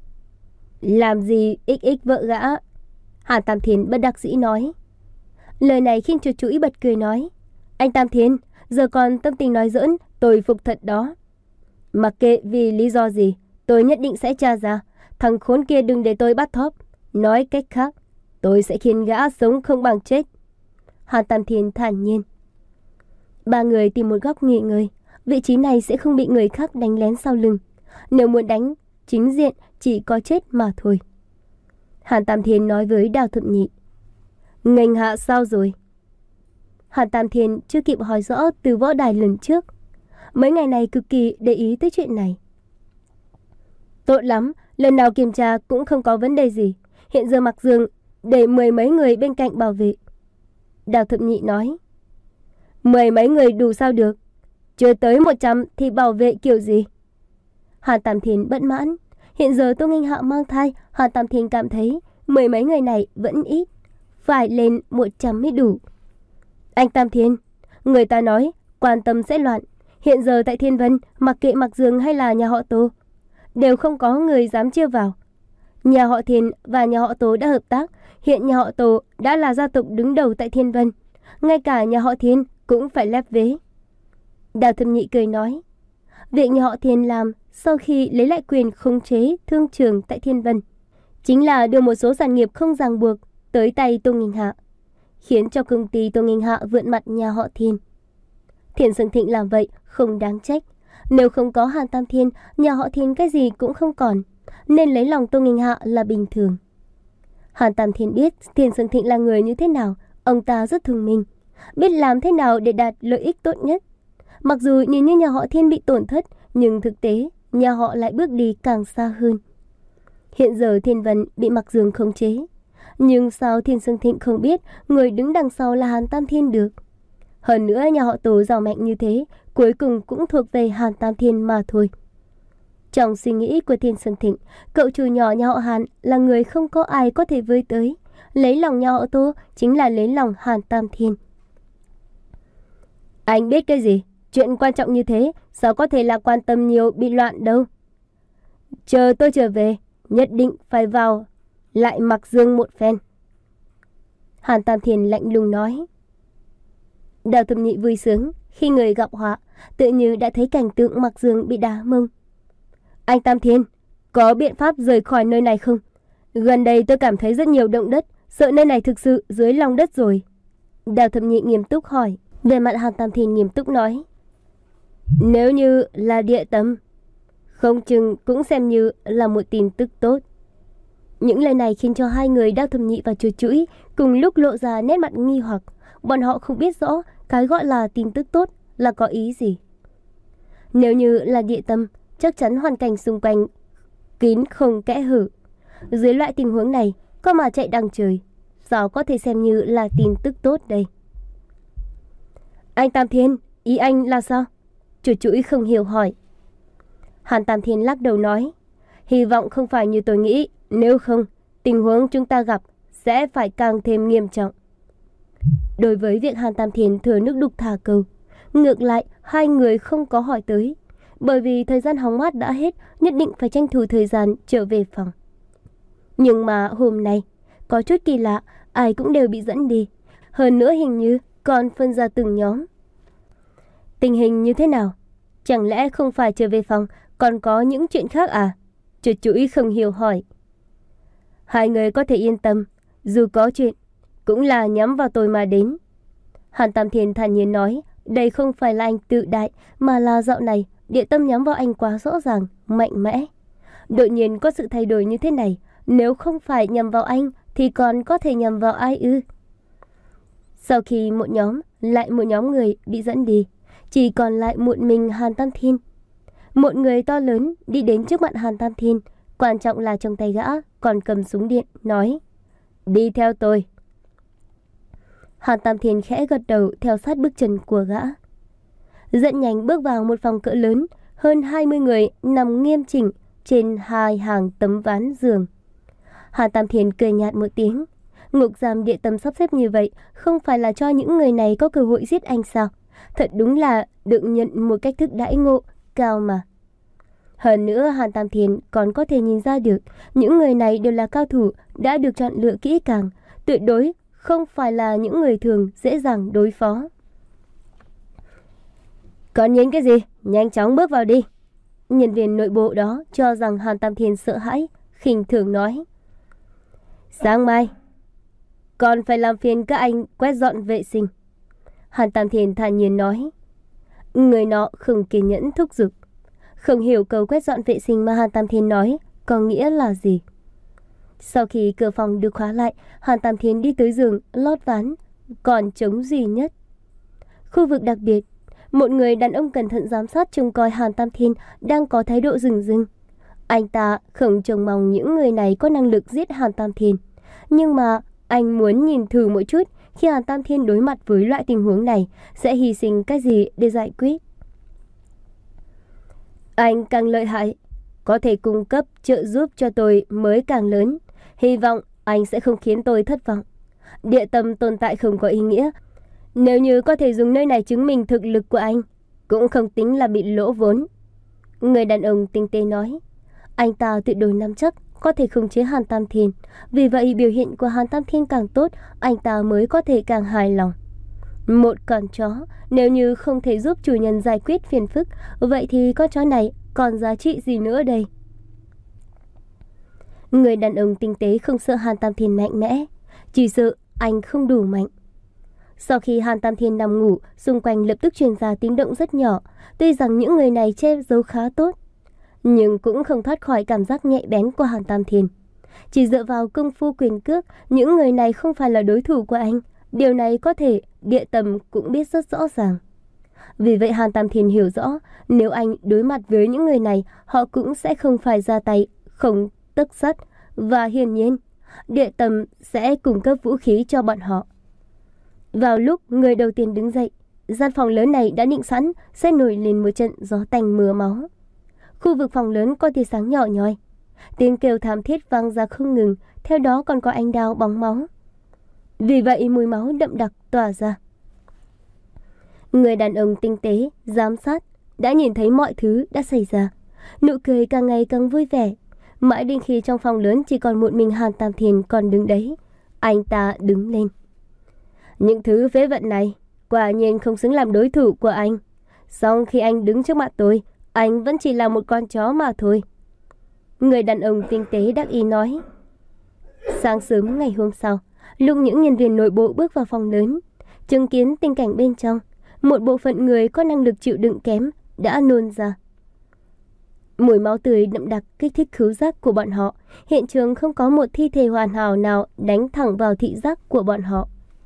Làm gì xx vợ gã? Hàn Tam Thiên bất đắc dĩ nói. Lời này khiến Chuột Chuỗi bật cười nói. Anh Tam Thiên, giờ còn tâm tình nói giỡn, tôi phục thật đó. Mặc kệ vì lý do gì, tôi nhất định sẽ tra ra. Thằng khốn kia đừng để tôi bắt thóp. Nói cách khác, tôi sẽ khiến gã sống không bằng chết. Hàn Tam Thiên thản nhiên. Ba người tìm một góc nghỉ ngơi. Vị trí này sẽ không bị người khác đánh lén sau lưng. Nếu muốn đánh chính diện chỉ có chết mà thôi. Hàn Tam Thiên nói với Đào Thẩm Nhị. Ngành hạ sao rồi? Hàn Tam Thiên chưa kịp hỏi rõ từ võ đài lần trước. Mấy ngày này cực kỳ để ý tới chuyện này. Tốt lắm, lần nào kiểm tra cũng không có vấn đề gì. Hiện giờ Mặc Dương để mười mấy người bên cạnh bảo vệ. Đào Thẩm Nhị nói. Mười mấy người đủ sao được? Chưa tới một trăm thì bảo vệ kiểu gì? Hàn Tam Thiên bất mãn. Hiện giờ Tô Nghinh Hạ mang thai, Hàn Tam Thiên cảm thấy mười mấy người này vẫn ít, phải lên một trăm mới đủ. Anh Tam Thiên, người ta nói quan tâm sẽ loạn. Hiện giờ tại Thiên Vân, mặc kệ Mạc Dương hay là nhà họ Tô, đều không có người dám chia vào. Nhà họ Thiên và nhà họ Tô đã hợp tác. Hiện nhà họ Tô đã là gia tộc đứng đầu tại Thiên Vân. Ngay cả nhà họ Thiên cũng phải lép vế. Đào Thâm Nhị cười nói, việc nhà họ Thiên làm sau khi lấy lại quyền khống chế thương trường tại Thiên Vân chính là đưa một số sản nghiệp không ràng buộc tới tay Tô Nghinh Hạ, khiến cho công ty Tô Nghinh Hạ vượn mặt nhà họ Thiên. Thiền Sương Thịnh làm vậy không đáng trách. Nếu không có Hàn Tam Thiên, nhà họ Thiên cái gì cũng không còn, nên lấy lòng Tô Nghinh Hạ là bình thường. Hàn Tam Thiên biết Thiền Sương Thịnh là người như thế nào. Ông ta rất thông minh, biết làm thế nào để đạt lợi ích tốt nhất. Mặc dù nhìn như nhà họ Thiên bị tổn thất, nhưng thực tế nhà họ lại bước đi càng xa hơn. Hiện giờ Thiên Vân bị Mạc Dương khống chế, nhưng sao Thiền Sương Thịnh không biết người đứng đằng sau là Hàn Tam Thiên được? Hơn nữa nhà họ Tô giàu mạnh như thế, cuối cùng cũng thuộc về Hàn Tam Thiên mà thôi. Trong suy nghĩ của Thiền Sương Thịnh, cậu chủ nhỏ nhà họ Hàn là người không có ai có thể với tới. Lấy lòng nhà họ Tô chính là lấy lòng Hàn Tam Thiên. Anh biết cái gì? Chuyện quan trọng như thế sao có thể là quan tâm nhiều bị loạn đâu. Chờ tôi trở về, nhất định phải vào lại Mạc Dương một phen. Hàn Tam Thiên lạnh lùng nói. Đào Thâm Nhị vui sướng khi người gặp họa, tự như đã thấy cảnh tượng Mạc Dương bị đá mông. Anh Tam Thiên, có biện pháp rời khỏi nơi này không? Gần đây tôi cảm thấy rất nhiều động đất, sợ nơi này thực sự dưới lòng đất rồi. Đào Thâm Nhị nghiêm túc hỏi. Về mặt Hàn Tam Thiên nghiêm túc nói, nếu như là địa tâm, không chừng cũng xem như là một tin tức tốt. Những lời này khiến cho hai người Đao Thâm Nhị và Chuột Chũi cùng lúc lộ ra nét mặt nghi hoặc. Bọn họ không biết rõ cái gọi là tin tức tốt là có ý gì. Nếu như là địa tâm, chắc chắn hoàn cảnh xung quanh kín không kẽ hở. Dưới loại tình huống này, có mà chạy đằng trời, sao có thể xem như là tin tức tốt đây? Anh Tam Thiên, ý anh là sao? Chuột Chũi không hiểu hỏi. Hàn Tam Thiên lắc đầu nói, hy vọng không phải như tôi nghĩ, nếu không, tình huống chúng ta gặp sẽ phải càng thêm nghiêm trọng. Đối với việc Hàn Tam Thiên thừa nước đục thả câu, ngược lại hai người không có hỏi tới, bởi vì thời gian hóng mát đã hết, nhất định phải tranh thủ thời gian trở về phòng. Nhưng mà hôm nay có chút kỳ lạ, ai cũng đều bị dẫn đi, hơn nữa hình như còn phân ra từng nhóm. Tình hình như thế nào? Chẳng lẽ không phải trở về phòng còn có những chuyện khác à? Chuột Chũi không hiểu hỏi. Hai người có thể yên tâm, dù có chuyện cũng là nhắm vào tôi mà đến. Hàn Tam Thiên thản nhiên nói, đây không phải là anh tự đại, mà là dạo này địa tâm nhắm vào anh quá rõ ràng, mạnh mẽ. Đột nhiên có sự thay đổi như thế này, nếu không phải nhằm vào anh thì còn có thể nhằm vào ai ư? Sau khi một nhóm lại một nhóm người bị dẫn đi, chỉ còn lại một mình Hàn Tam Thiên. Một người to lớn đi đến trước mặt Hàn Tam Thiên, quan trọng là trong tay gã còn cầm súng điện, nói, đi theo tôi. Hàn Tam Thiên khẽ gật đầu theo sát bước chân của gã. Dẫn nhanh bước vào một phòng cỡ lớn, hơn hai mươi người nằm nghiêm chỉnh trên hai hàng tấm ván giường. Hàn Tam Thiên cười nhạt một tiếng. Ngục giam địa tâm sắp xếp như vậy không phải là cho những người này có cơ hội giết anh sao? Thật đúng là được nhận một cách thức đãi ngộ cao mà. Hơn nữa Hàn Tam Thiên còn có thể nhìn ra được những người này đều là cao thủ đã được chọn lựa kỹ càng, tuyệt đối không phải là những người thường dễ dàng đối phó. Còn nhìn cái gì? Nhanh chóng bước vào đi. Nhân viên nội bộ đó cho rằng Hàn Tam Thiên sợ hãi, khinh thường nói. Sáng mai còn phải làm phiền các anh quét dọn vệ sinh. Hàn Tam Thiên thản nhiên nói. Người nọ không kiên nhẫn thúc giục, không hiểu câu quét dọn vệ sinh mà Hàn Tam Thiên nói có nghĩa là gì. Sau khi cửa phòng được khóa lại, Hàn Tam Thiên đi tới giường lót ván còn trống duy nhất. Khu vực đặc biệt, một người đàn ông cẩn thận giám sát trông coi Hàn Tam Thiên đang có thái độ rừng rưng. Anh ta không trông mong những người này có năng lực giết Hàn Tam Thiên, nhưng mà anh muốn nhìn thử một chút khi Hàn Tam Thiên đối mặt với loại tình huống này sẽ hy sinh cái gì để giải quyết. Anh càng lợi hại, có thể cung cấp trợ giúp cho tôi mới càng lớn. Hy vọng anh sẽ không khiến tôi thất vọng. Địa tâm tồn tại không có ý nghĩa. Nếu như có thể dùng nơi này chứng minh thực lực của anh, cũng không tính là bị lỗ vốn. Người đàn ông tinh tế nói. Anh ta tuyệt đối nắm chắc có thể khống chế Hàn Tam Thiên. Vì vậy biểu hiện của Hàn Tam Thiên càng tốt, anh ta mới có thể càng hài lòng. Một con chó, nếu như không thể giúp chủ nhân giải quyết phiền phức, vậy thì con chó này còn giá trị gì nữa đây? Người đàn ông tinh tế không sợ Hàn Tam Thiên mạnh mẽ, chỉ sợ anh không đủ mạnh. Sau khi Hàn Tam Thiên nằm ngủ, xung quanh lập tức truyền ra tiếng động rất nhỏ. Tuy rằng những người này che giấu khá tốt, nhưng cũng không thoát khỏi cảm giác nhạy bén của Hàn Tam Thiên. Chỉ dựa vào công phu quyền cước, những người này không phải là đối thủ của anh. Điều này có thể Địa Tâm cũng biết rất rõ ràng. Vì vậy Hàn Tam Thiên hiểu rõ, nếu anh đối mặt với những người này, họ cũng sẽ không phải ra tay không tấc sắt. Và hiển nhiên, Địa Tâm sẽ cung cấp vũ khí cho bọn họ. Vào lúc người đầu tiên đứng dậy, gian phòng lớn này đã định sẵn sẽ nổi lên một trận gió tanh mưa máu. Khu vực phòng lớn có tia sáng nhỏ nhoi, tiếng kêu thảm thiết vang ra không ngừng, theo đó còn có ánh đao bóng máu. Vì vậy mùi máu đậm đặc tỏa ra. Người đàn ông tinh tế, giám sát, đã nhìn thấy mọi thứ đã xảy ra. Nụ cười càng ngày càng vui vẻ. Mãi đến khi trong phòng lớn chỉ còn một mình Hàn Tam Thiên còn đứng đấy, anh ta đứng lên. Những thứ phế vật này quả nhiên không xứng làm đối thủ của anh. Song khi anh đứng trước mặt tôi, anh vẫn chỉ là một con chó mà thôi. Người đàn ông tinh tế đắc ý nói. Sáng sớm ngày hôm sau, lúc những nhân viên nội bộ bước vào phòng lớn, chứng kiến tình cảnh bên trong, một bộ phận người có năng lực chịu đựng kém đã nôn ra. Mùi máu tươi đậm đặc kích thích khứu giác của bọn họ. Hiện trường không có một thi thể hoàn hảo nào đánh thẳng vào thị giác của bọn họ.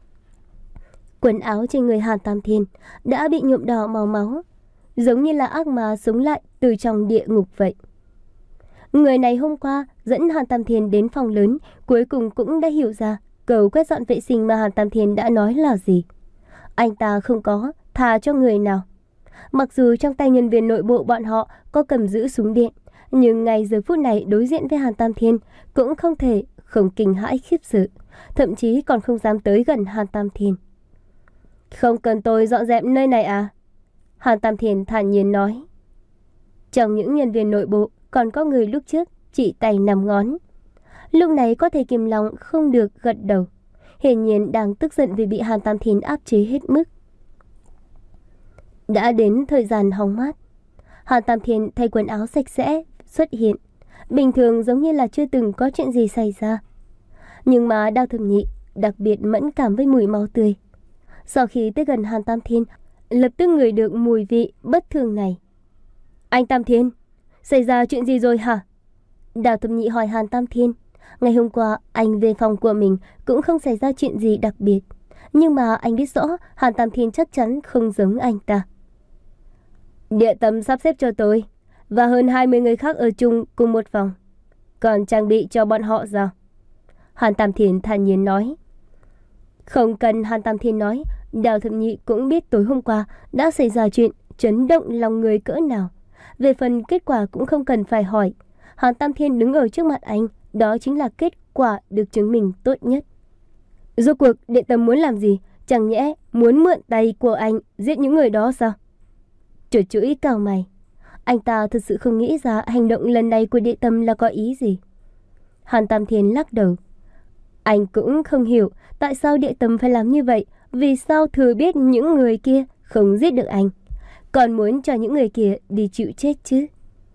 Quần áo trên người Hàn Tam Thiên đã bị nhuộm đỏ màu máu, giống như là ác ma sống lại từ trong địa ngục vậy. Người này hôm qua dẫn Hàn Tam Thiên đến phòng lớn, cuối cùng cũng đã hiểu ra cầu quét dọn vệ sinh mà Hàn Tam Thiên đã nói là gì. Anh ta không có thà cho người nào. Mặc dù trong tay nhân viên nội bộ bọn họ có cầm giữ súng điện, nhưng ngay giờ phút này đối diện với Hàn Tam Thiên cũng không thể không kinh hãi khiếp sợ, thậm chí còn không dám tới gần Hàn Tam Thiên. Không cần tôi dọn dẹp nơi này à? Hàn Tam Thiên thản nhiên nói. Trong những nhân viên nội bộ còn có người lúc trước chỉ tay năm ngón. Lúc này có thể kìm lòng không được gật đầu, hiển nhiên đang tức giận vì bị Hàn Tam Thiên áp chế hết mức. Đã đến thời gian hóng mát, Hàn Tam Thiên thay quần áo sạch sẽ xuất hiện, bình thường giống như là chưa từng có chuyện gì xảy ra. Nhưng mà Đao Thẩm Nhị đặc biệt mẫn cảm với mùi máu tươi. Sau khi tới gần Hàn Tam Thiên, lập tức ngửi được mùi vị bất thường này. Anh Tam Thiên, xảy ra chuyện gì rồi hả? Đào Thẩm Nhị hỏi Hàn Tam Thiên. Ngày hôm qua anh về phòng của mình cũng không xảy ra chuyện gì đặc biệt, nhưng mà anh biết rõ Hàn Tam Thiên chắc chắn không giống anh ta. Địa Tâm sắp xếp cho tôi và hơn hai mươi người khác ở chung cùng một phòng, còn trang bị cho bọn họ sao? Hàn Tam Thiên thản nhiên nói. Không cần Hàn Tam Thiên nói, Đào Thẩm Nhị cũng biết tối hôm qua đã xảy ra chuyện chấn động lòng người cỡ nào. Về phần kết quả cũng không cần phải hỏi. Hàn Tam Thiên đứng ở trước mặt anh, đó chính là kết quả được chứng minh tốt nhất. Rốt cuộc Địa Tâm muốn làm gì? Chẳng nhẽ muốn mượn tay của anh giết những người đó sao? Chuột chuỗi cau mày. Anh ta thật sự không nghĩ ra hành động lần này của Địa Tâm là có ý gì. Hàn Tam Thiên lắc đầu. Anh cũng không hiểu tại sao Địa Tâm phải làm như vậy. Vì sao thừa biết những người kia không giết được anh, còn muốn cho những người kia đi chịu chết chứ?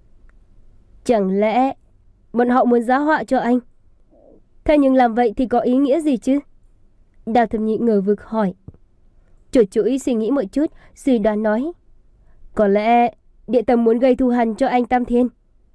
Chẳng lẽ bọn họ muốn giá họa cho anh? Thế nhưng làm vậy thì có ý nghĩa gì chứ? Đào Thẩm Nhị ngờ vực hỏi. Chuột chuỗi suy nghĩ một chút, suy đoán nói. Có lẽ Địa Tâm muốn gây thù hằn cho anh Tam Thiên.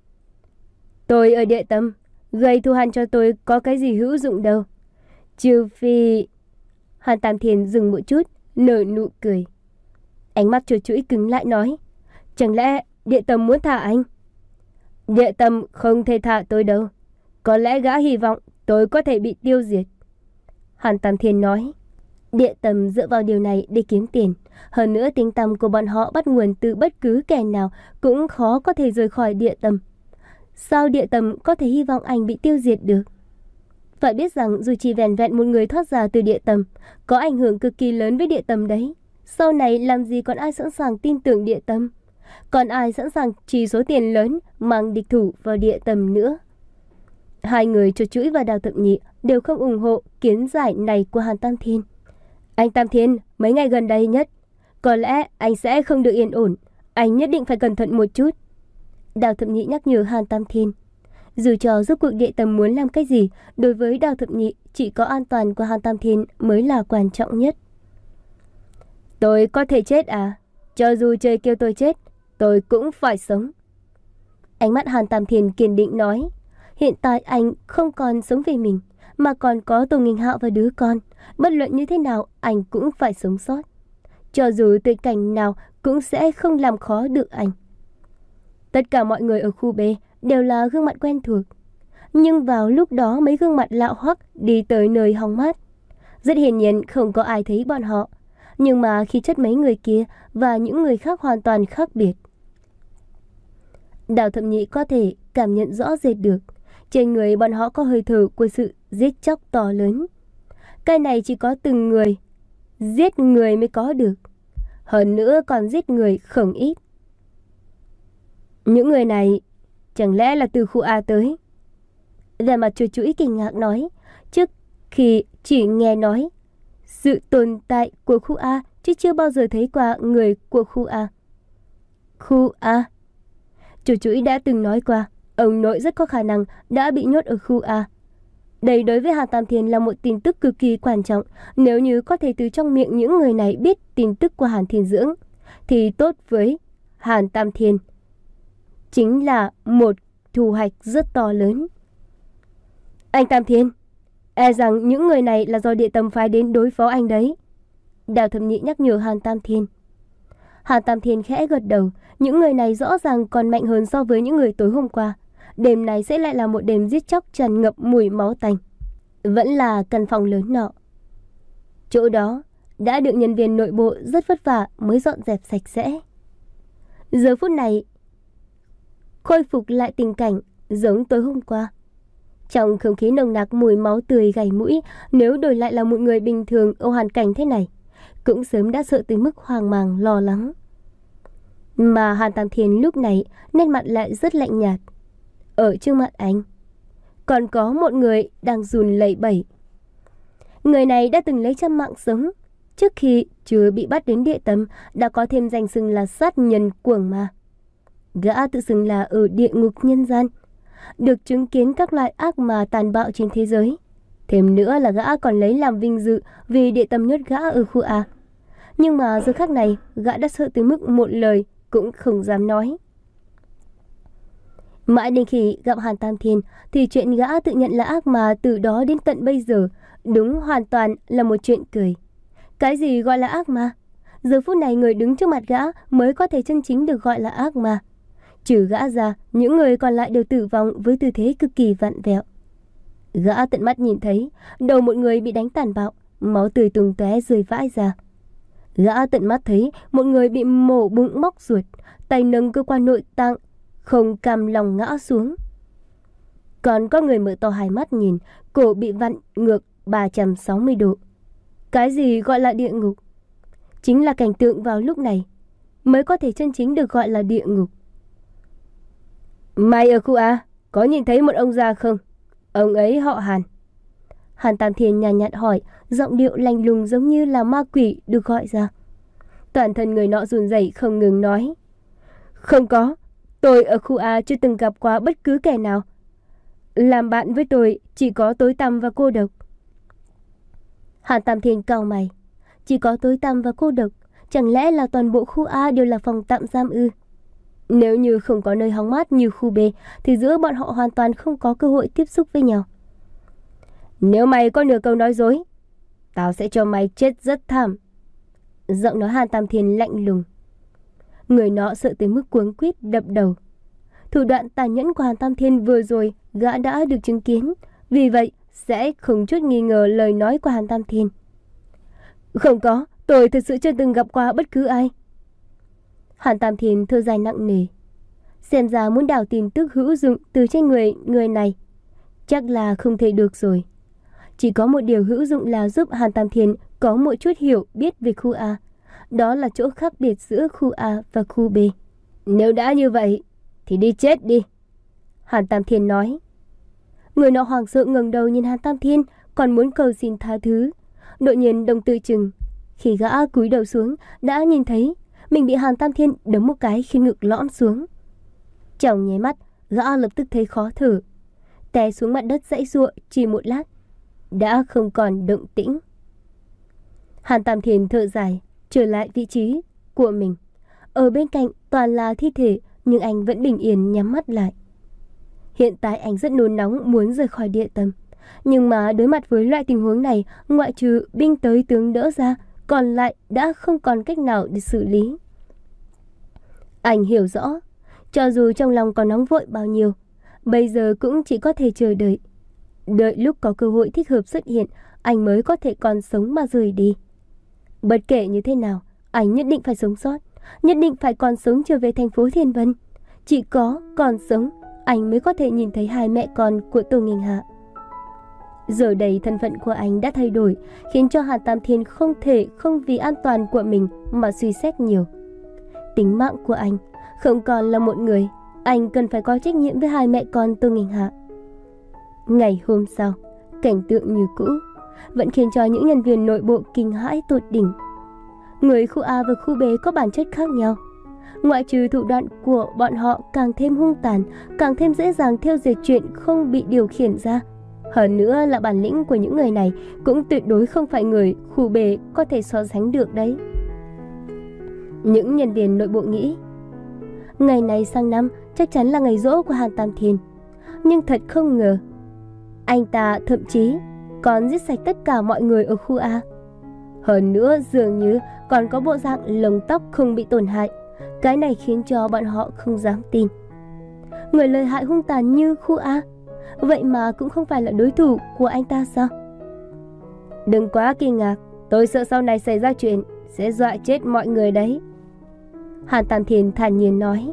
Tôi ở Địa Tâm, gây thù hằn cho tôi có cái gì hữu dụng đâu. Trừ phi... Hàn Tam Thiên dừng một chút, nở nụ cười. Ánh mắt chuột chuỗi cứng lại nói. Chẳng lẽ Địa Tâm muốn thả anh? Địa Tâm không thể thả tôi đâu. Có lẽ gã hy vọng tôi có thể bị tiêu diệt. Hàn Tam Thiên nói. Địa Tâm dựa vào điều này để kiếm tiền. Hơn nữa tiếng tăm của bọn họ bắt nguồn từ bất cứ kẻ nào cũng khó có thể rời khỏi Địa Tâm. Sao địa tầm có thể hy vọng anh bị tiêu diệt được? Phải biết rằng dù chỉ vẻn vẹn một người thoát ra từ địa tầm, có ảnh hưởng cực kỳ lớn với địa tầm đấy. Sau này làm gì còn ai sẵn sàng tin tưởng địa tầm? Còn ai sẵn sàng chi số tiền lớn mang địch thủ vào địa tầm nữa? Hai người Chuột Chũi và Đào Thập Nhị đều không ủng hộ kiến giải này của Hàn Tam Thiên. Anh Tam Thiên, mấy ngày gần đây nhất, có lẽ anh sẽ không được yên ổn. Anh nhất định phải cẩn thận một chút. Đào Thập Nhị nhắc nhở Hàn Tam Thiên. Dù cho rốt cuộc địa tầm muốn làm cái gì, đối với Đào Thập Nhị chỉ có an toàn của Hàn Tam Thiên mới là quan trọng nhất. Tôi có thể chết à? Cho dù trời kêu tôi chết, tôi cũng phải sống. Ánh mắt Hàn Tam Thiên kiên định nói. Hiện tại anh không còn sống vì mình, mà còn có Tô Nghinh Hạo và đứa con. Bất luận như thế nào, anh cũng phải sống sót. Cho dù tuyệt cảnh nào cũng sẽ không làm khó được anh. Tất cả mọi người ở khu B đều là gương mặt quen thuộc. Nhưng vào lúc đó mấy gương mặt lạ hoắc đi tới nơi hóng mát. Rất hiển nhiên không có ai thấy bọn họ. Nhưng mà khi chất mấy người kia và những người khác hoàn toàn khác biệt. Đào Thập Nhị có thể cảm nhận rõ rệt được. Trên người bọn họ có hơi thở của sự giết chóc to lớn. Cái này chỉ có từng người giết người mới có được. Hơn nữa còn giết người không ít. Những người này chẳng lẽ là từ khu A tới? Về mặt Chuột Chũi kinh ngạc nói. Trước khi chỉ nghe nói sự tồn tại của khu A, chứ chưa bao giờ thấy qua người của khu A. Khu A? Chuột Chũi đã từng nói qua, ông nội rất có khả năng đã bị nhốt ở khu A. Đây đối với Hàn Tam Thiên là một tin tức cực kỳ quan trọng. Nếu như có thể từ trong miệng những người này biết tin tức của Hàn Thiên Dưỡng, thì tốt với Hàn Tam Thiên. Chính là một thu hoạch rất to lớn. Anh Tam Thiên, e rằng những người này là do địa tầm phái đến đối phó anh đấy. Đào Thập Nhị nhắc nhở Hàn Tam Thiên. Hàn Tam Thiên khẽ gật đầu. Những người này rõ ràng còn mạnh hơn so với những người tối hôm qua. Đêm này sẽ lại là một đêm giết chóc tràn ngập mùi máu tanh. Vẫn là căn phòng lớn nọ. Chỗ đó đã được nhân viên nội bộ rất vất vả mới dọn dẹp sạch sẽ. Giờ phút này khôi phục lại tình cảnh giống tối hôm qua. Trong không khí nồng nặc mùi máu tươi gảy mũi, nếu đổi lại là một người bình thường ở hoàn cảnh thế này, cũng sớm đã sợ tới mức hoang mang lo lắng. Mà Hàn Tam Thiên lúc này nét mặt lại rất lạnh nhạt. Ở trước mặt anh còn có một người đang run lẩy bẩy. Người này đã từng lấy trăm mạng sống. Trước khi chưa bị bắt đến địa tầm, đã có thêm danh xưng là sát nhân cuồng ma. Gã tự xưng là ở địa ngục nhân gian, được chứng kiến các loại ác ma tàn bạo trên thế giới. Thêm nữa là gã còn lấy làm vinh dự vì địa tầm nhốt gã ở khu A. Nhưng mà giờ khắc này, gã đã sợ tới mức một lời cũng không dám nói. Mãi đến khi gặp Hàn Tam Thiên thì chuyện gã tự nhận là ác ma từ đó đến tận bây giờ đúng hoàn toàn là một chuyện cười. Cái gì gọi là ác ma? Giờ phút này người đứng trước mặt gã mới có thể chân chính được gọi là ác ma. Trừ gã ra, những người còn lại đều tử vong với tư thế cực kỳ vặn vẹo. Gã tận mắt nhìn thấy đầu một người bị đánh tàn bạo, máu tươi tung tóe rơi vãi ra. Gã tận mắt thấy một người bị mổ bụng móc ruột, tay nâng cơ quan nội tạng, không cam lòng ngã xuống. Còn có người mở to hai mắt nhìn, cổ bị vặn ngược ba trăm sáu mươi độ. Cái gì gọi là địa ngục? Chính là cảnh tượng vào lúc này mới có thể chân chính được gọi là địa ngục. Mày ở khu A có nhìn thấy một ông già không? Ông ấy họ Hàn. Hàn Tam Thiên nhàn nhạt hỏi, giọng điệu lạnh lùng giống như là ma quỷ được gọi ra. Toàn thân người nọ run rẩy không ngừng nói. Không có, tôi ở khu A chưa từng gặp qua bất cứ kẻ nào. Làm bạn với tôi chỉ có tối tăm và cô độc. Hàn Tam Thiên cau mày. Chỉ có tối tăm và cô độc, chẳng lẽ là toàn bộ khu A đều là phòng tạm giam ư? Nếu như không có nơi hóng mát như khu B thì giữa bọn họ hoàn toàn không có cơ hội tiếp xúc với nhau. Nếu mày có nửa câu nói dối, tao sẽ cho mày chết rất thảm. Giọng nói Hàn Tam Thiên lạnh lùng. Người nọ sợ tới mức cuống quýt đập đầu. Thủ đoạn tàn nhẫn của Hàn Tam Thiên vừa rồi gã đã được chứng kiến, vì vậy sẽ không chút nghi ngờ lời nói của Hàn Tam Thiên. Không có, tôi thật sự chưa từng gặp qua bất cứ ai. Hàn Tam Thiên thở dài nặng nề. Xem ra muốn đào tin tức hữu dụng từ trên người người này chắc là không thể được rồi. Chỉ có một điều hữu dụng là giúp Hàn Tam Thiên có một chút hiểu biết về khu A. Đó là chỗ khác biệt giữa khu A và khu B. Nếu đã như vậy thì đi chết đi, Hàn Tam Thiên nói. Người nọ hoảng sợ ngẩng đầu nhìn Hàn Tam Thiên, còn muốn cầu xin tha thứ. Đột nhiên đồng tử chừng, khi gã cúi đầu xuống đã nhìn thấy mình bị Hàn Tam Thiên đấm một cái khiến ngực lõm xuống. Trong nháy mắt, gã lập tức thấy khó thở, té xuống mặt đất giãy giụa. Chỉ một lát đã không còn động tĩnh. Hàn Tam Thiên thở dài, trở lại vị trí của mình. Ở bên cạnh toàn là thi thể, nhưng anh vẫn bình yên nhắm mắt lại. Hiện tại anh rất nôn nóng muốn rời khỏi địa tâm, nhưng mà đối mặt với loại tình huống này, ngoại trừ binh tới tướng đỡ ra, còn lại đã không còn cách nào để xử lý. Anh hiểu rõ, cho dù trong lòng có nóng vội bao nhiêu, bây giờ cũng chỉ có thể chờ đợi. Đợi lúc có cơ hội thích hợp xuất hiện, anh mới có thể còn sống mà rời đi. Bất kể như thế nào, anh nhất định phải sống sót, nhất định phải còn sống trở về thành phố Thiên Vân. Chỉ có còn sống, anh mới có thể nhìn thấy hai mẹ con của Tô Nghênh Hạ. Giờ đây thân phận của anh đã thay đổi, khiến cho Hàn Tam Thiên không thể không vì an toàn của mình mà suy xét nhiều. Tính mạng của anh không còn là một người, anh cần phải có trách nhiệm với hai mẹ con Tô Nghênh Hạ. Ngày hôm sau, cảnh tượng như cũ vẫn khiến cho những nhân viên nội bộ kinh hãi tột đỉnh. Người khu A và khu B có bản chất khác nhau. Ngoại trừ thủ đoạn của bọn họ càng thêm hung tàn, càng thêm dễ dàng theo dệt chuyện không bị điều khiển ra, hơn nữa là bản lĩnh của những người này cũng tuyệt đối không phải người khu B có thể so sánh được đấy. Những nhân viên nội bộ nghĩ, ngày này sang năm chắc chắn là ngày giỗ của Hàn Tam Thiên. Nhưng thật không ngờ, anh ta thậm chí còn giết sạch tất cả mọi người ở khu A. Hơn nữa dường như còn có bộ dạng lông tóc không bị tổn hại. Cái này khiến cho bọn họ không dám tin. Người lợi hại hung tàn như khu A, vậy mà cũng không phải là đối thủ của anh ta sao? Đừng quá kinh ngạc, tôi sợ sau này xảy ra chuyện sẽ dọa chết mọi người đấy, Hàn Tam Thiên thản nhiên nói.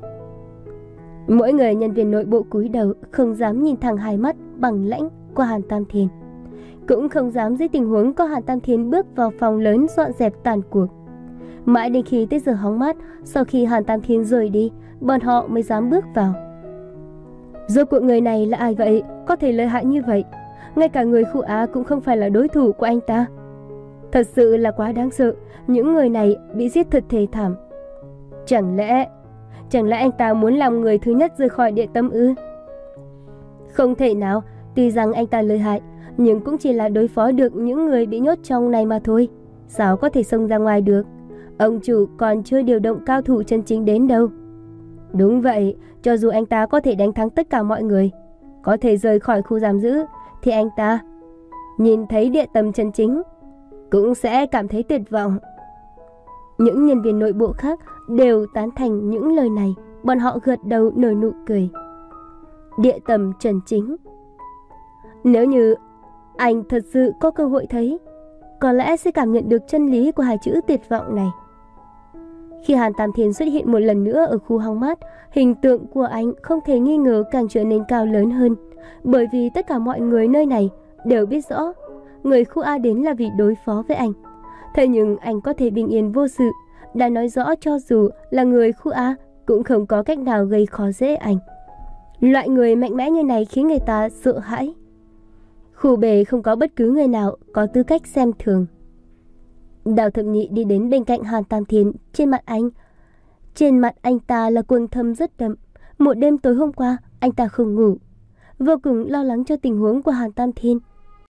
Mỗi người nhân viên nội bộ cúi đầu, không dám nhìn thẳng hai mắt bằng lãnh của Hàn Tam Thiên, cũng không dám dưới tình huống có Hàn Tam Thiên bước vào phòng lớn dọn dẹp tàn cuộc. Mãi đến khi tới giờ hóng mát, sau khi Hàn Tam Thiên rời đi, bọn họ mới dám bước vào. Rốt cuộc người này là ai vậy, có thể lợi hại như vậy? Ngay cả người khu Á cũng không phải là đối thủ của anh ta. Thật sự là quá đáng sợ, những người này bị giết thật thê thảm. Chẳng lẽ, chẳng lẽ anh ta muốn làm người thứ nhất rời khỏi địa tâm ư? Không thể nào, tuy rằng anh ta lợi hại, nhưng cũng chỉ là đối phó được những người bị nhốt trong này mà thôi. Sao có thể xông ra ngoài được? Ông chủ còn chưa điều động cao thủ chân chính đến đâu. Đúng vậy, cho dù anh ta có thể đánh thắng tất cả mọi người, có thể rời khỏi khu giam giữ, thì anh ta nhìn thấy địa tâm chân chính cũng sẽ cảm thấy tuyệt vọng. Những nhân viên nội bộ khác đều tán thành những lời này, bọn họ gật đầu nở nụ cười. Địa tâm chân chính. Nếu như anh thật sự có cơ hội thấy, có lẽ sẽ cảm nhận được chân lý của hai chữ tuyệt vọng này. Khi Hàn Tam Thiên xuất hiện một lần nữa ở khu hóng mát, hình tượng của anh không thể nghi ngờ càng trở nên cao lớn hơn, bởi vì tất cả mọi người nơi này đều biết rõ người khu A đến là vì đối phó với anh. Thế nhưng anh có thể bình yên vô sự, đã nói rõ cho dù là người khu A cũng không có cách nào gây khó dễ anh. Loại người mạnh mẽ như này khiến người ta sợ hãi. Khu B không có bất cứ người nào có tư cách xem thường. Đào Thập Nhị đi đến bên cạnh Hàn Tam Thiên, trên mặt anh Trên mặt anh ta là quầng thâm rất đậm. Một đêm tối hôm qua anh ta không ngủ, vô cùng lo lắng cho tình huống của Hàn Tam Thiên.